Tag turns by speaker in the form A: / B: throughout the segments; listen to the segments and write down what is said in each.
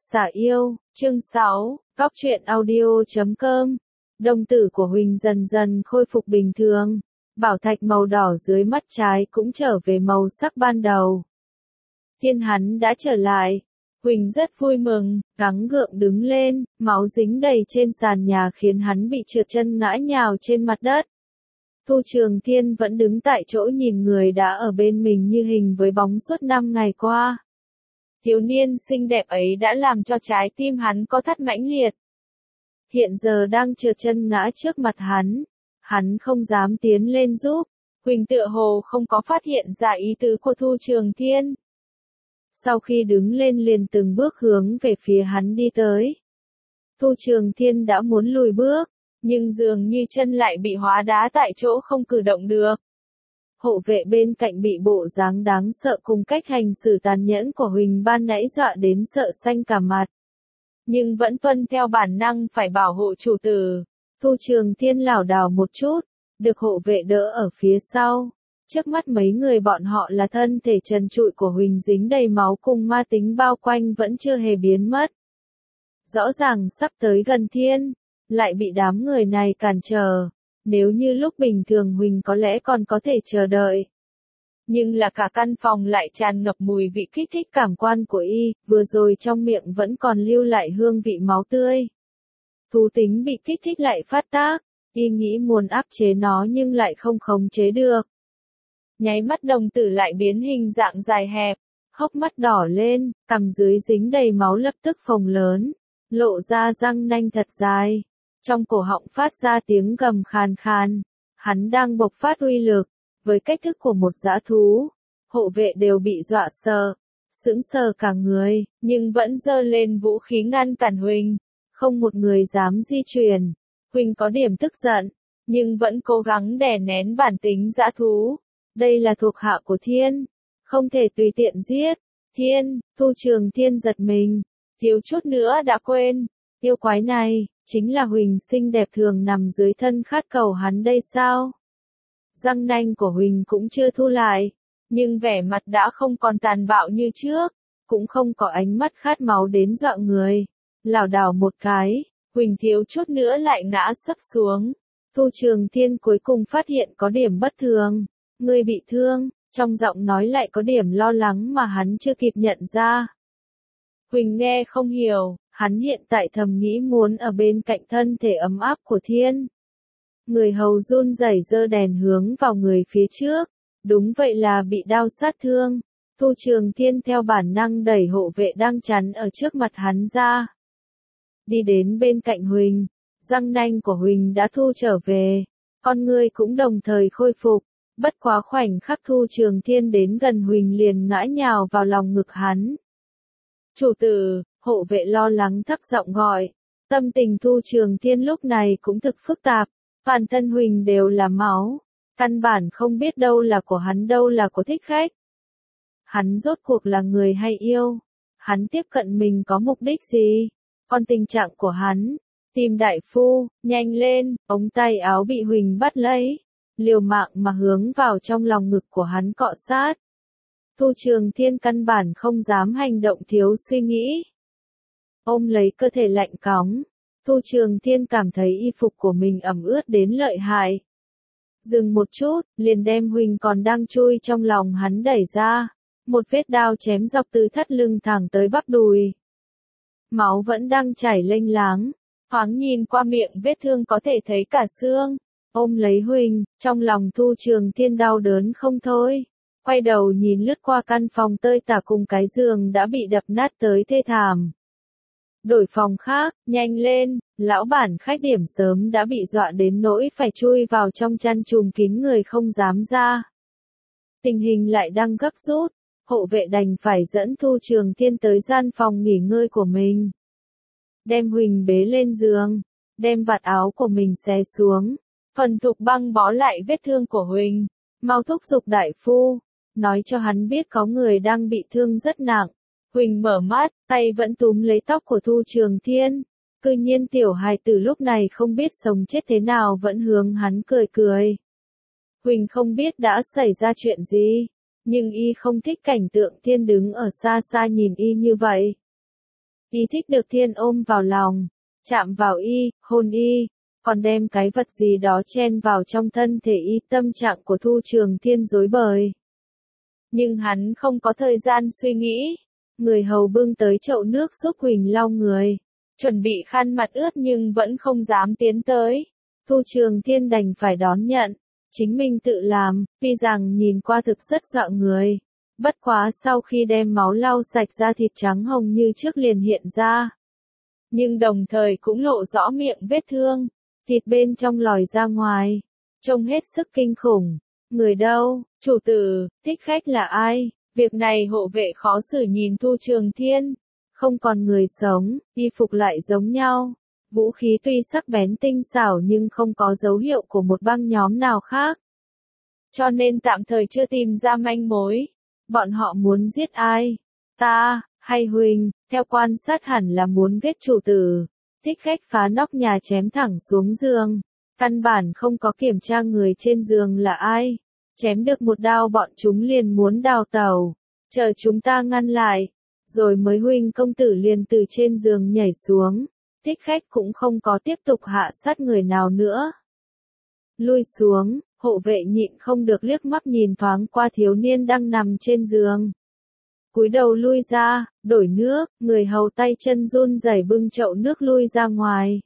A: Xả yêu, chương 6, Góc truyện audio.com. Đồng tử của Huỳnh dần dần khôi phục bình thường. Bảo thạch màu đỏ dưới mắt trái cũng trở về màu sắc ban đầu. Thiên hắn đã trở lại. Huỳnh rất vui mừng, gắng gượng đứng lên, máu dính đầy trên sàn nhà khiến hắn bị trượt chân ngã nhào trên mặt đất. Thu Trường Thiên vẫn đứng tại chỗ nhìn người đã ở bên mình như hình với bóng suốt 5 ngày qua. Thiếu niên xinh đẹp ấy đã làm cho trái tim hắn co thắt mãnh liệt. Hiện giờ đang trượt chân ngã trước mặt hắn không dám tiến lên giúp. Huỳnh tựa hồ không có phát hiện ra ý tứ của Thu Trường Thiên. Sau khi đứng lên liền từng bước hướng về phía hắn đi tới. Thu Trường Thiên đã muốn lùi bước, nhưng dường như chân lại bị hóa đá tại chỗ không cử động được. Hộ vệ bên cạnh bị bộ dáng đáng sợ cùng cách hành xử tàn nhẫn của Huỳnh ban nãy dọa đến sợ xanh cả mặt. Nhưng vẫn tuân theo bản năng phải bảo hộ chủ tử. Thu Trường Thiên lảo đảo một chút, được hộ vệ đỡ ở phía sau. Trước mắt mấy người bọn họ là thân thể trần trụi của Huỳnh dính đầy máu cùng ma tính bao quanh vẫn chưa hề biến mất. Rõ ràng sắp tới gần thiên, lại bị đám người này cản trở. Nếu như lúc bình thường Huỳnh có lẽ còn có thể chờ đợi. Nhưng là cả căn phòng lại tràn ngập mùi vị kích thích cảm quan của y, vừa rồi trong miệng vẫn còn lưu lại hương vị máu tươi. Thú tính bị kích thích lại phát tác, y nghĩ muốn áp chế nó nhưng lại không khống chế được. Nháy mắt đồng tử lại biến hình dạng dài hẹp, hốc mắt đỏ lên, cằm dưới dính đầy máu lập tức phồng lớn, lộ ra răng nanh thật dài. Trong cổ họng phát ra tiếng gầm khàn khàn, hắn đang bộc phát uy lực, với cách thức của một dã thú. Hộ vệ đều bị dọa sợ, sững sờ cả người, nhưng vẫn giơ lên vũ khí ngăn cản Huỳnh, không một người dám di chuyển. Huỳnh có điểm tức giận, nhưng vẫn cố gắng đè nén bản tính dã thú. Đây là thuộc hạ của Thiên, không thể tùy tiện giết. Thiên, Thu Trường Thiên giật mình, thiếu chút nữa đã quên, yêu quái này chính là Huỳnh xinh đẹp thường nằm dưới thân khát cầu hắn đây sao? Răng nanh của Huỳnh cũng chưa thu lại, nhưng vẻ mặt đã không còn tàn bạo như trước, cũng không có ánh mắt khát máu đến dọa người. Lảo đảo một cái, Huỳnh thiếu chút nữa lại ngã sấp xuống. Thu Trường Thiên cuối cùng phát hiện có điểm bất thường. Người bị thương, trong giọng nói lại có điểm lo lắng mà hắn chưa kịp nhận ra. Huỳnh nghe không hiểu. Hắn hiện tại thầm nghĩ muốn ở bên cạnh thân thể ấm áp của Thiên. Người hầu run rẩy giơ đèn hướng vào người phía trước. Đúng vậy là bị đau sát thương. Thu Trường Thiên theo bản năng đẩy hộ vệ đang chắn ở trước mặt hắn ra. Đi đến bên cạnh Huỳnh. Răng nanh của Huỳnh đã thu trở về. Con người cũng đồng thời khôi phục. Bất quá khoảnh khắc Thu Trường Thiên đến gần Huỳnh liền ngã nhào vào lòng ngực hắn. Chủ tử! Hộ vệ lo lắng thấp giọng gọi. Tâm tình Thu Trường Thiên lúc này cũng thực phức tạp. Toàn thân Huỳnh đều là máu. Căn bản không biết đâu là của hắn đâu là của thích khách. Hắn rốt cuộc là người hay yêu? Hắn tiếp cận mình có mục đích gì? Còn tình trạng của hắn? Tìm đại phu, nhanh lên, ống tay áo bị Huỳnh bắt lấy. Liều mạng mà hướng vào trong lòng ngực của hắn cọ sát. Thu Trường Thiên căn bản không dám hành động thiếu suy nghĩ. Ôm lấy cơ thể lạnh cóng, Thu Trường Thiên cảm thấy y phục của mình ẩm ướt đến lợi hại. Dừng một chút, liền đem Huỳnh còn đang chui trong lòng hắn đẩy ra. Một vết đao chém dọc từ thắt lưng thẳng tới bắp đùi. Máu vẫn đang chảy lênh láng, thoáng nhìn qua miệng vết thương có thể thấy cả xương. Ôm lấy Huỳnh, trong lòng Thu Trường Thiên đau đớn không thôi. Quay đầu nhìn lướt qua căn phòng tơi tả cùng cái giường đã bị đập nát tới thê thảm. Đổi phòng khác, nhanh lên, lão bản khách điểm sớm đã bị dọa đến nỗi phải chui vào trong chăn trùm kín người không dám ra. Tình hình lại đang gấp rút, hộ vệ đành phải dẫn Thu Trường Thiên tới gian phòng nghỉ ngơi của mình. Đem Huỳnh bế lên giường, đem vạt áo của mình xé xuống, phần thục băng bó lại vết thương của Huỳnh, mau thúc giục đại phu, nói cho hắn biết có người đang bị thương rất nặng. Huỳnh mở mắt, tay vẫn túm lấy tóc của Thu Trường Thiên. Cư nhiên tiểu hài tử lúc này không biết sống chết thế nào vẫn hướng hắn cười cười. Huỳnh không biết đã xảy ra chuyện gì, nhưng y không thích cảnh tượng Thiên đứng ở xa xa nhìn y như vậy. Y thích được Thiên ôm vào lòng, chạm vào Y, hôn Y, còn đem cái vật gì đó chen vào trong thân thể Y. Tâm trạng của Thu Trường Thiên rối bời. Nhưng hắn không có thời gian suy nghĩ. Người hầu bưng tới chậu nước giúp Huỳnh lau người. Chuẩn bị khăn mặt ướt nhưng vẫn không dám tiến tới. Thu Trường Thiên đành phải đón nhận. Chính mình tự làm, tuy rằng nhìn qua thực rất dọa người. Bất quá sau khi đem máu lau sạch ra thịt trắng hồng như trước liền hiện ra. Nhưng đồng thời cũng lộ rõ miệng vết thương. Thịt bên trong lòi ra ngoài. Trông hết sức kinh khủng. Người đâu, chủ tử, thích khách là ai? Việc này hộ vệ khó xử nhìn Thu Trường Thiên. Không còn người sống, y phục lại giống nhau. Vũ khí tuy sắc bén tinh xảo nhưng không có dấu hiệu của một băng nhóm nào khác. Cho nên tạm thời chưa tìm ra manh mối. Bọn họ muốn giết ai? Ta, hay Huỳnh, theo quan sát hẳn là muốn giết chủ tử. Thích khách phá nóc nhà chém thẳng xuống giường. Căn bản không có kiểm tra người trên giường là ai. Chém được một đao bọn chúng liền muốn đào tẩu. Chờ chúng ta ngăn lại. Rồi mới Huỳnh công tử liền từ trên giường nhảy xuống. Thích khách cũng không có tiếp tục hạ sát người nào nữa. Lui xuống, hộ vệ nhịn không được liếc mắt nhìn thoáng qua thiếu niên đang nằm trên giường. Cúi đầu lui ra, đổi nước, người hầu tay chân run rẩy bưng chậu nước lui ra ngoài.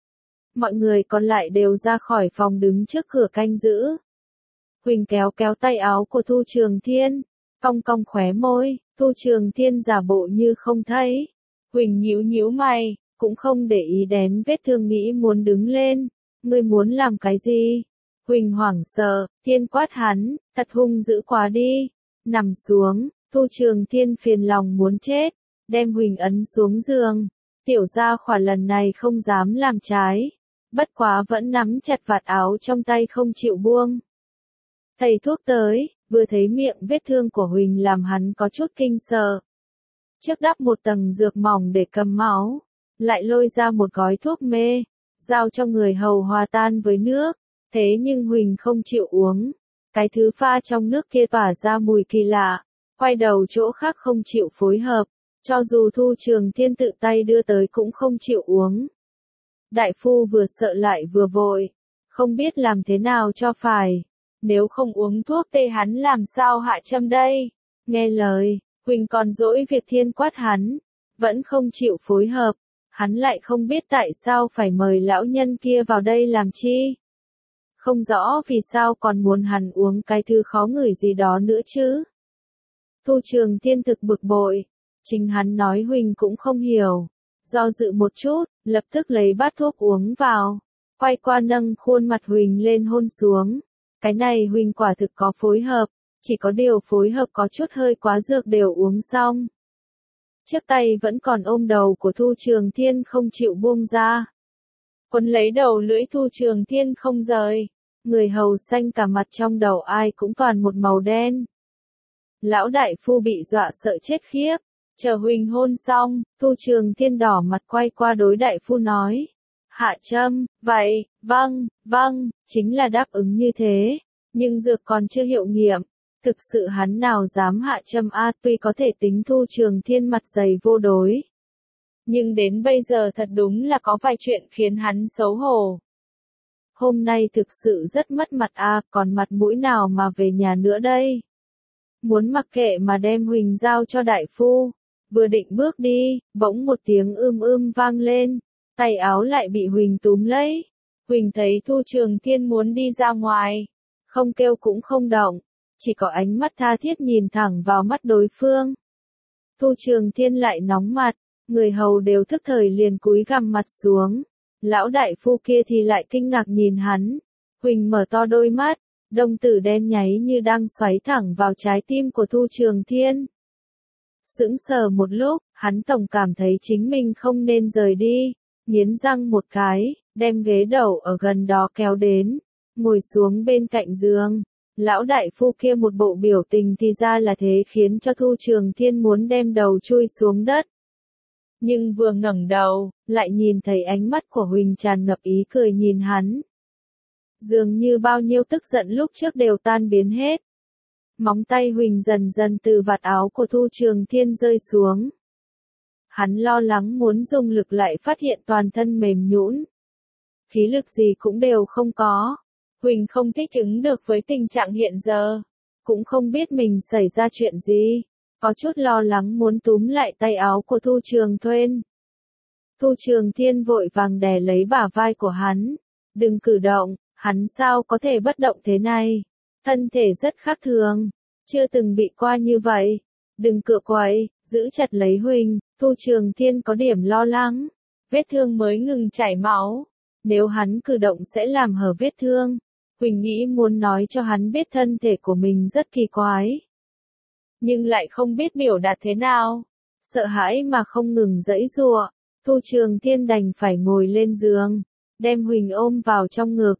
A: Mọi người còn lại đều ra khỏi phòng đứng trước cửa canh giữ. Huỳnh kéo kéo tay áo của Thu Trường Thiên, cong cong khóe môi, Thu Trường Thiên giả bộ như không thấy. Huỳnh nhíu nhíu mày, cũng không để ý đến vết thương nghĩ muốn đứng lên. Ngươi muốn làm cái gì? Huỳnh hoảng sợ, Thiên quát hắn, thật hung dữ quá đi. Nằm xuống, Thu Trường Thiên phiền lòng muốn chết, đem Huỳnh ấn xuống giường. Tiểu gia khỏa lần này không dám làm trái. Bất quá vẫn nắm chặt vạt áo trong tay không chịu buông. Thầy thuốc tới, vừa thấy miệng vết thương của Huỳnh làm hắn có chút kinh sợ. Trước đắp một tầng dược mỏng để cầm máu, lại lôi ra một gói thuốc mê, giao cho người hầu hòa tan với nước. Thế nhưng Huỳnh không chịu uống. Cái thứ pha trong nước kia tỏa ra mùi kỳ lạ, quay đầu chỗ khác không chịu phối hợp. Cho dù Thu Trường Thiên tự tay đưa tới cũng không chịu uống. Đại phu vừa sợ lại vừa vội, không biết làm thế nào cho phải. Nếu không uống thuốc tê hắn làm sao hạ châm đây? Nghe lời, Huỳnh còn dỗi việc Thiên quát hắn, vẫn không chịu phối hợp. Hắn lại không biết tại sao phải mời lão nhân kia vào đây làm chi. Không rõ vì sao còn muốn hắn uống cái thứ khó ngửi gì đó nữa chứ. Thu Trường Thiên thực bực bội. Chính hắn nói Huỳnh cũng không hiểu. Do dự một chút, lập tức lấy bát thuốc uống vào. Quay qua nâng khuôn mặt Huỳnh lên hôn xuống. Cái này Huỳnh quả thực có phối hợp. Chỉ có điều phối hợp có chút hơi quá dược đều uống xong. Chiếc tay vẫn còn ôm đầu của Thu Trường Thiên không chịu buông ra. Quấn lấy đầu lưỡi Thu Trường Thiên không rời. Người hầu xanh cả mặt trong đầu ai cũng toàn một màu đen. Lão đại phu bị dọa sợ chết khiếp. Chờ Huỳnh hôn xong, Thu Trường Thiên đỏ mặt quay qua đối đại phu nói. Hạ châm, vậy, vâng, chính là đáp ứng như thế. Nhưng dược còn chưa hiệu nghiệm. Thực sự hắn nào dám hạ châm tuy có thể tính Thu Trường Thiên mặt dày vô đối. Nhưng đến bây giờ thật đúng là có vài chuyện khiến hắn xấu hổ. Hôm nay thực sự rất mất mặt còn mặt mũi nào mà về nhà nữa đây. Muốn mặc kệ mà đem Huỳnh giao cho đại phu. Vừa định bước đi, bỗng một tiếng vang lên. Tay áo lại bị Huỳnh túm lấy. Huỳnh thấy Thu Trường Thiên muốn đi ra ngoài. Không kêu cũng không động. Chỉ có ánh mắt tha thiết nhìn thẳng vào mắt đối phương. Thu Trường Thiên lại nóng mặt. Người hầu đều thức thời liền cúi gằm mặt xuống. Lão đại phu kia thì lại kinh ngạc nhìn hắn. Huỳnh mở to đôi mắt. Đồng tử đen nháy như đang xoáy thẳng vào trái tim của Thu Trường Thiên. Sững sờ một lúc, hắn tổng cảm thấy chính mình không nên rời đi. Nghiến răng một cái, đem ghế đầu ở gần đó kéo đến. Ngồi xuống bên cạnh giường. Lão đại phu kia một bộ biểu tình thì ra là thế khiến cho Thu Trường Thiên muốn đem đầu chui xuống đất. Nhưng vừa ngẩng đầu, lại nhìn thấy ánh mắt của Huỳnh tràn ngập ý cười nhìn hắn. Dường như bao nhiêu tức giận lúc trước đều tan biến hết. Móng tay Huỳnh dần dần từ vạt áo của Thu Trường Thiên rơi xuống. Hắn lo lắng muốn dùng lực lại phát hiện toàn thân mềm nhũn. Khí lực gì cũng đều không có. Huỳnh không thích ứng được với tình trạng hiện giờ. Cũng không biết mình xảy ra chuyện gì. Có chút lo lắng muốn túm lại tay áo của Thu Trường Thuyên. Thu Trường Thiên vội vàng đè lấy bả vai của hắn. Đừng cử động, hắn sao có thể bất động thế này. Thân thể rất khác thường. Chưa từng bị qua như vậy. Đừng cựa quậy, giữ chặt lấy Huỳnh. Thu Trường Thiên có điểm lo lắng. Vết thương mới ngừng chảy máu. Nếu hắn cử động sẽ làm hở vết thương. Huỳnh nghĩ muốn nói cho hắn biết thân thể của mình rất kỳ quái. Nhưng lại không biết biểu đạt thế nào. Sợ hãi mà không ngừng giãy giụa. Thu Trường Thiên đành phải ngồi lên giường. Đem Huỳnh ôm vào trong ngực.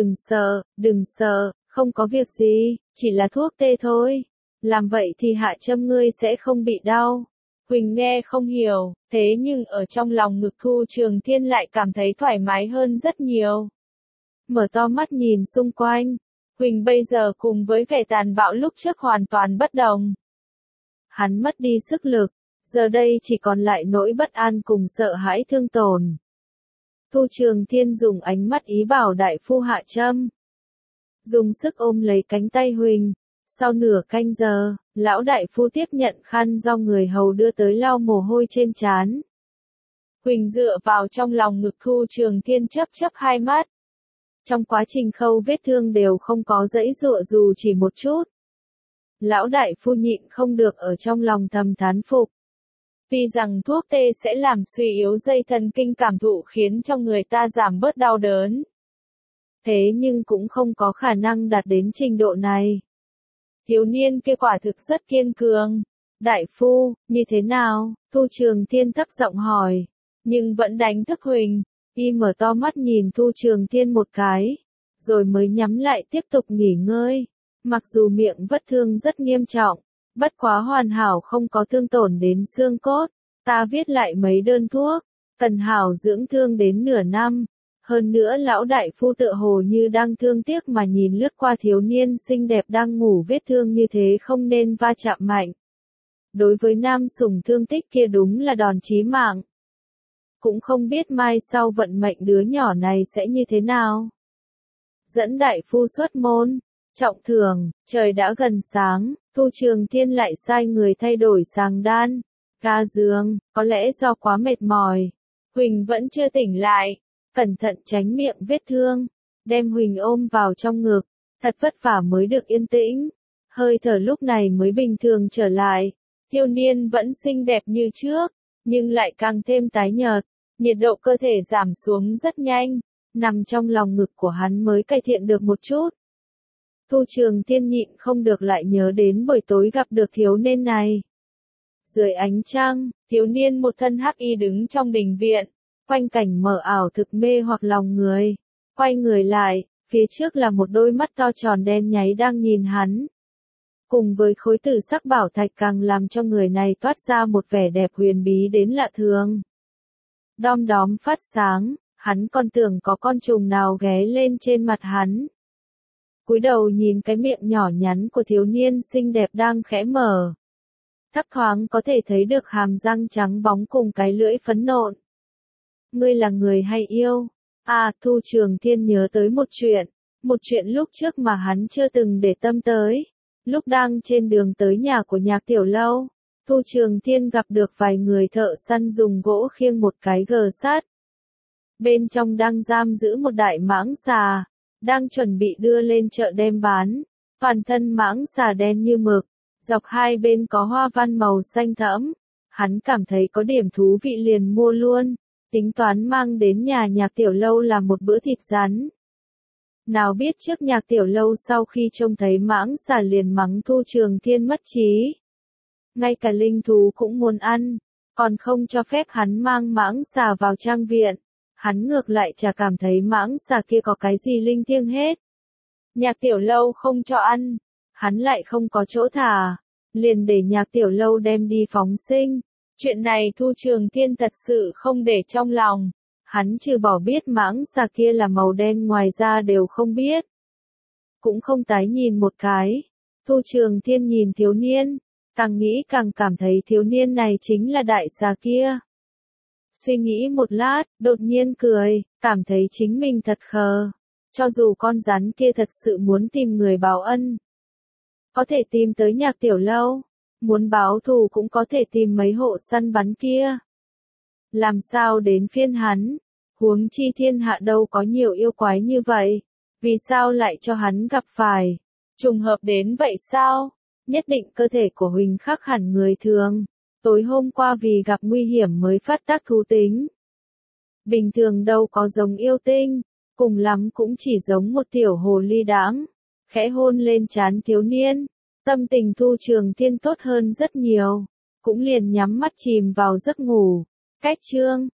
A: Đừng sợ, không có việc gì, chỉ là thuốc tê thôi. Làm vậy thì hạ châm ngươi sẽ không bị đau. Huỳnh nghe không hiểu, thế nhưng ở trong lòng ngực Thu Trường Thiên lại cảm thấy thoải mái hơn rất nhiều. Mở to mắt nhìn xung quanh, Huỳnh bây giờ cùng với vẻ tàn bạo lúc trước hoàn toàn bất đồng. Hắn mất đi sức lực, giờ đây chỉ còn lại nỗi bất an cùng sợ hãi thương tổn. Thu Trường Thiên dùng ánh mắt ý bảo đại phu hạ châm. Dùng sức ôm lấy cánh tay Huỳnh. Sau nửa canh giờ, lão đại phu tiếp nhận khăn do người hầu đưa tới lau mồ hôi trên trán. Huỳnh dựa vào trong lòng ngực Thu Trường Thiên chớp hai mắt. Trong quá trình khâu vết thương đều không có giãy giụa dù chỉ một chút. Lão đại phu nhịn không được ở trong lòng thầm thán phục. Vì rằng thuốc tê sẽ làm suy yếu dây thần kinh cảm thụ khiến cho người ta giảm bớt đau đớn. Thế nhưng cũng không có khả năng đạt đến trình độ này. Thiếu niên kia quả thực rất kiên cường. Đại phu, như thế nào? Thu Trường Thiên thấp giọng hỏi. Nhưng vẫn đánh thức Huỳnh. Y mở to mắt nhìn Thu Trường Thiên một cái. Rồi mới nhắm lại tiếp tục nghỉ ngơi. Mặc dù miệng vết thương rất nghiêm trọng. Bất quá hoàn hảo không có thương tổn đến xương cốt. Ta viết lại mấy đơn thuốc. Cần hảo dưỡng thương đến nửa năm. Hơn nữa lão đại phu tựa hồ như đang thương tiếc mà nhìn lướt qua thiếu niên xinh đẹp đang ngủ vết thương như thế không nên va chạm mạnh. Đối với nam sủng thương tích kia đúng là đòn chí mạng. Cũng không biết mai sau vận mệnh đứa nhỏ này sẽ như thế nào. Dẫn đại phu xuất môn. Trọng thường, trời đã gần sáng, Thu Trường Thiên lại sai người thay đổi sàng đan. Ga giường, có lẽ do quá mệt mỏi. Huỳnh vẫn chưa tỉnh lại. Cẩn thận tránh miệng vết thương, đem Huỳnh ôm vào trong ngực, thật vất vả mới được yên tĩnh, hơi thở lúc này mới bình thường trở lại, thiếu niên vẫn xinh đẹp như trước, nhưng lại càng thêm tái nhợt, nhiệt độ cơ thể giảm xuống rất nhanh, nằm trong lòng ngực của hắn mới cải thiện được một chút. Thu Trường Thiên nhịn không được lại nhớ đến buổi tối gặp được thiếu niên này. Dưới ánh trăng, thiếu niên một thân hắc y đứng trong đình viện. Quanh cảnh mờ ảo thực mê hoặc lòng người. Quay người lại, phía trước là một đôi mắt to tròn đen nháy đang nhìn hắn. Cùng với khối tử sắc bảo thạch càng làm cho người này toát ra một vẻ đẹp huyền bí đến lạ thường. Đom đóm phát sáng, hắn còn tưởng có con trùng nào ghé lên trên mặt hắn. Cúi đầu nhìn cái miệng nhỏ nhắn của thiếu niên xinh đẹp đang khẽ mở. Thấp thoáng có thể thấy được hàm răng trắng bóng cùng cái lưỡi phấn nộn. Ngươi là người hay yêu? À, Thu Trường Thiên nhớ tới một chuyện lúc trước mà hắn chưa từng để tâm tới. Lúc đang trên đường tới nhà của Nhạc Tiểu Lâu, Thu Trường Thiên gặp được vài người thợ săn dùng gỗ khiêng một cái gờ sắt. Bên trong đang giam giữ một đại mãng xà, đang chuẩn bị đưa lên chợ đem bán. Toàn thân mãng xà đen như mực, dọc hai bên có hoa văn màu xanh thẫm. Hắn cảm thấy có điểm thú vị liền mua luôn. Tính toán mang đến nhà Nhạc Tiểu Lâu làm một bữa thịt rắn. Nào biết trước Nhạc Tiểu Lâu sau khi trông thấy mãng xà liền mắng Thu Trường Thiên mất trí. Ngay cả linh thú cũng muốn ăn, còn không cho phép hắn mang mãng xà vào trang viện. Hắn ngược lại chả cảm thấy mãng xà kia có cái gì linh thiêng hết. Nhạc Tiểu Lâu không cho ăn, hắn lại không có chỗ thả, liền để Nhạc Tiểu Lâu đem đi phóng sinh. Chuyện này Thu Trường Thiên thật sự không để trong lòng. Hắn trừ bỏ biết mãng xà kia là màu đen ngoài ra đều không biết. Cũng không tái nhìn một cái. Thu Trường Thiên nhìn thiếu niên. Càng nghĩ càng cảm thấy thiếu niên này chính là đại gia kia. Suy nghĩ một lát, đột nhiên cười, cảm thấy chính mình thật khờ. Cho dù con rắn kia thật sự muốn tìm người báo ân, có thể tìm tới Nhạc Tiểu Lâu, muốn báo thù cũng có thể tìm mấy hộ săn bắn kia. Làm sao đến phiên hắn? Huống chi thiên hạ đâu có nhiều yêu quái như vậy, vì sao lại cho hắn gặp phải? Trùng hợp đến vậy sao? Nhất định cơ thể của Huỳnh khác hẳn người thường. Tối hôm qua vì gặp nguy hiểm mới phát tác thú tính. Bình thường đâu có giống yêu tinh, cùng lắm cũng chỉ giống một tiểu hồ ly đãng. Khẽ hôn lên trán thiếu niên, tâm tình Thu Trường Thiên tốt hơn rất nhiều, cũng liền nhắm mắt chìm vào giấc ngủ. Cách chương